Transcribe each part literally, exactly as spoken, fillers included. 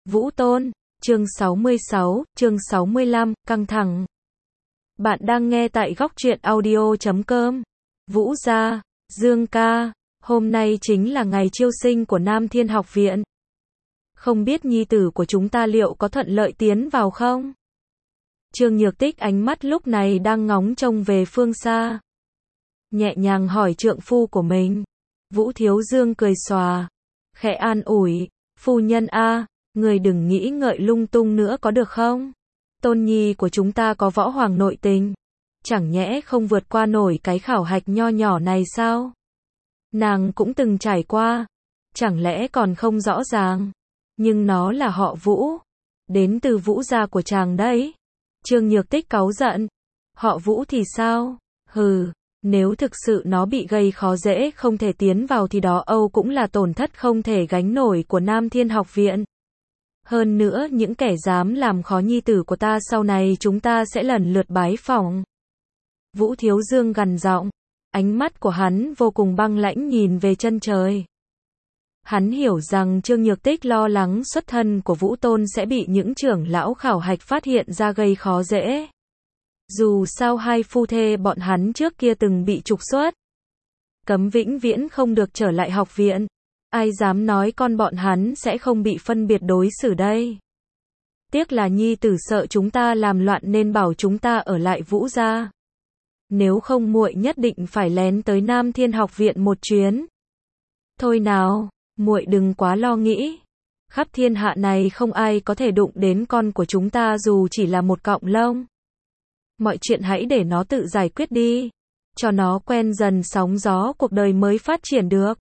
Vũ Tôn, chương sáu mươi sáu, chương sáu mươi lăm, căng thẳng. Bạn đang nghe tại góc truyện audio chấm com. Vũ gia, Dương ca, hôm nay chính là ngày chiêu sinh của Nam Thiên Học Viện. Không biết nhi tử của chúng ta liệu có thuận lợi tiến vào không? Trương Nhược Tích ánh mắt lúc này đang ngóng trông về phương xa. Nhẹ nhàng hỏi trượng phu của mình. Vũ Thiếu Dương cười xòa, khẽ an ủi, phu nhân a, người đừng nghĩ ngợi lung tung nữa có được không? Tôn nhi của chúng ta có võ hoàng nội tình, chẳng nhẽ không vượt qua nổi cái khảo hạch nho nhỏ này sao? Nàng cũng từng trải qua, chẳng lẽ còn không rõ ràng? Nhưng nó là họ Vũ, đến từ Vũ gia của chàng đấy. Trương Nhược Tích cáu giận, họ Vũ thì sao? Hừ, nếu thực sự nó bị gây khó dễ không thể tiến vào thì đó âu cũng là tổn thất không thể gánh nổi của Nam Thiên Học Viện. Hơn nữa những kẻ dám làm khó nhi tử của ta sau này chúng ta sẽ lần lượt bái phỏng. Vũ Thiếu Dương gằn giọng, ánh mắt của hắn vô cùng băng lãnh nhìn về chân trời. Hắn hiểu rằng Trương Nhược Tích lo lắng xuất thân của Vũ Tôn sẽ bị những trưởng lão khảo hạch phát hiện ra gây khó dễ. Dù sao hai phu thê bọn hắn trước kia từng bị trục xuất, cấm vĩnh viễn không được trở lại học viện. Ai dám nói con bọn hắn sẽ không bị phân biệt đối xử đây. Tiếc là nhi tử sợ chúng ta làm loạn nên bảo chúng ta ở lại Vũ gia. Nếu không muội nhất định phải lén tới Nam Thiên Học Viện một chuyến. Thôi nào, muội đừng quá lo nghĩ. Khắp thiên hạ này không ai có thể đụng đến con của chúng ta dù chỉ là một cọng lông. Mọi chuyện hãy để nó tự giải quyết đi, cho nó quen dần sóng gió cuộc đời mới phát triển được.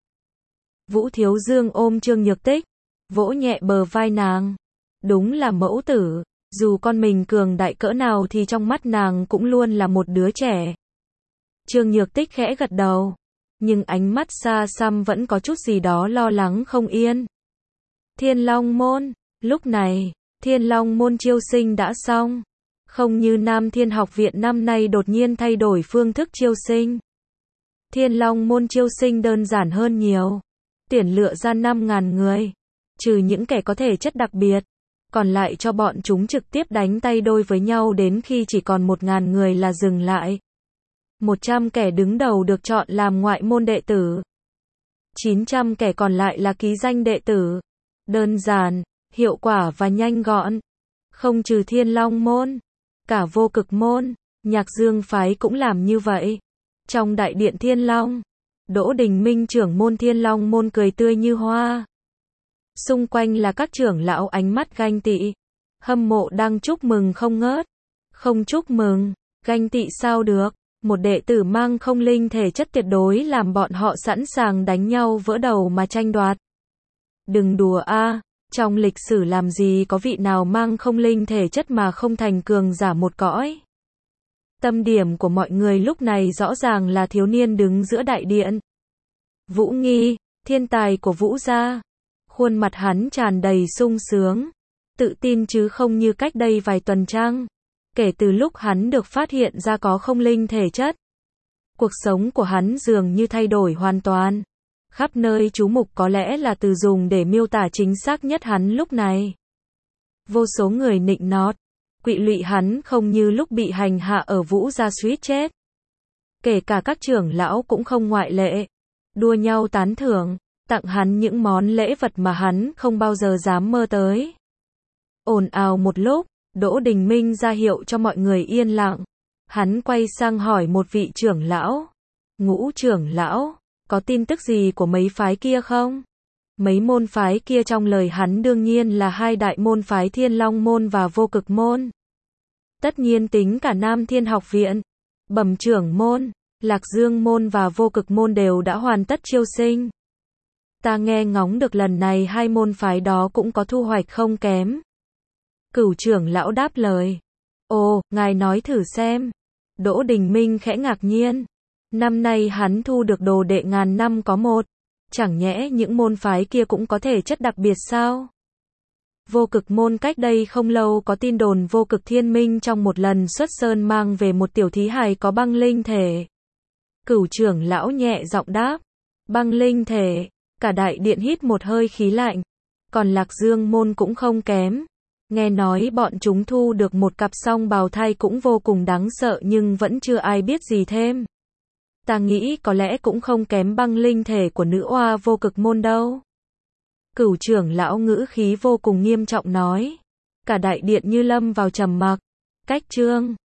Vũ Thiếu Dương ôm Trương Nhược Tích, vỗ nhẹ bờ vai nàng. Đúng là mẫu tử, dù con mình cường đại cỡ nào thì trong mắt nàng cũng luôn là một đứa trẻ. Trương Nhược Tích khẽ gật đầu, nhưng ánh mắt xa xăm vẫn có chút gì đó lo lắng không yên. Thiên Long Môn, lúc này, Thiên Long Môn chiêu sinh đã xong. Không như Nam Thiên Học Viện năm nay đột nhiên thay đổi phương thức chiêu sinh. Thiên Long Môn chiêu sinh đơn giản hơn nhiều. Tuyển lựa ra năm nghìn người, trừ những kẻ có thể chất đặc biệt, còn lại cho bọn chúng trực tiếp đánh tay đôi với nhau đến khi chỉ còn một nghìn người là dừng lại. một trăm kẻ đứng đầu được chọn làm ngoại môn đệ tử. chín trăm kẻ còn lại là ký danh đệ tử. Đơn giản, hiệu quả và nhanh gọn. Không trừ Thiên Long Môn, cả Vô Cực Môn, Nhạc Dương phái cũng làm như vậy. Trong đại điện Thiên Long, Đỗ Đình Minh trưởng môn Thiên Long Môn cười tươi như hoa. Xung quanh là các trưởng lão ánh mắt ganh tị, hâm mộ đang chúc mừng không ngớt. Không chúc mừng, ganh tị sao được, một đệ tử mang không linh thể chất tuyệt đối làm bọn họ sẵn sàng đánh nhau vỡ đầu mà tranh đoạt. Đừng đùa a, trong lịch sử làm gì có vị nào mang không linh thể chất mà không thành cường giả một cõi. Tâm điểm của mọi người lúc này rõ ràng là thiếu niên đứng giữa đại điện. Vũ Nghi, thiên tài của Vũ gia. Khuôn mặt hắn tràn đầy sung sướng, tự tin chứ không như cách đây vài tuần trăng. Kể từ lúc hắn được phát hiện ra có không linh thể chất, cuộc sống của hắn dường như thay đổi hoàn toàn. Khắp nơi chú mục có lẽ là từ dùng để miêu tả chính xác nhất hắn lúc này. Vô số người nịnh nọt, quỵ lụy hắn không như lúc bị hành hạ ở Vũ gia suýt chết. Kể cả các trưởng lão cũng không ngoại lệ, đua nhau tán thưởng, tặng hắn những món lễ vật mà hắn không bao giờ dám mơ tới. Ồn ào một lúc, Đỗ Đình Minh ra hiệu cho mọi người yên lặng. Hắn quay sang hỏi một vị trưởng lão. Ngũ trưởng lão, có tin tức gì của mấy phái kia không? Mấy môn phái kia trong lời hắn đương nhiên là hai đại môn phái Thiên Long Môn và Vô Cực Môn. Tất nhiên tính cả Nam Thiên Học Viện, Bẩm Trưởng Môn, Lạc Dương Môn và Vô Cực Môn đều đã hoàn tất chiêu sinh. Ta nghe ngóng được lần này hai môn phái đó cũng có thu hoạch không kém. Cửu trưởng lão đáp lời. Ồ, ngài nói thử xem. Đỗ Đình Minh khẽ ngạc nhiên. Năm nay hắn thu được đồ đệ ngàn năm có một. Chẳng nhẽ những môn phái kia cũng có thể chất đặc biệt sao? Vô Cực Môn cách đây không lâu có tin đồn Vô Cực Thiên Minh trong một lần xuất sơn mang về một tiểu thí hài có băng linh thể. Cửu trưởng lão nhẹ giọng đáp. Băng linh thể. Cả đại điện hít một hơi khí lạnh. Còn Lạc Dương môn cũng không kém. Nghe nói bọn chúng thu được một cặp song bào thai cũng vô cùng đáng sợ nhưng vẫn chưa ai biết gì thêm. Ta nghĩ có lẽ cũng không kém băng linh thể của nữ oa vô cực môn đâu. Cửu trưởng lão ngữ khí vô cùng nghiêm trọng nói. Cả đại điện như lâm vào trầm mặc. Cách chương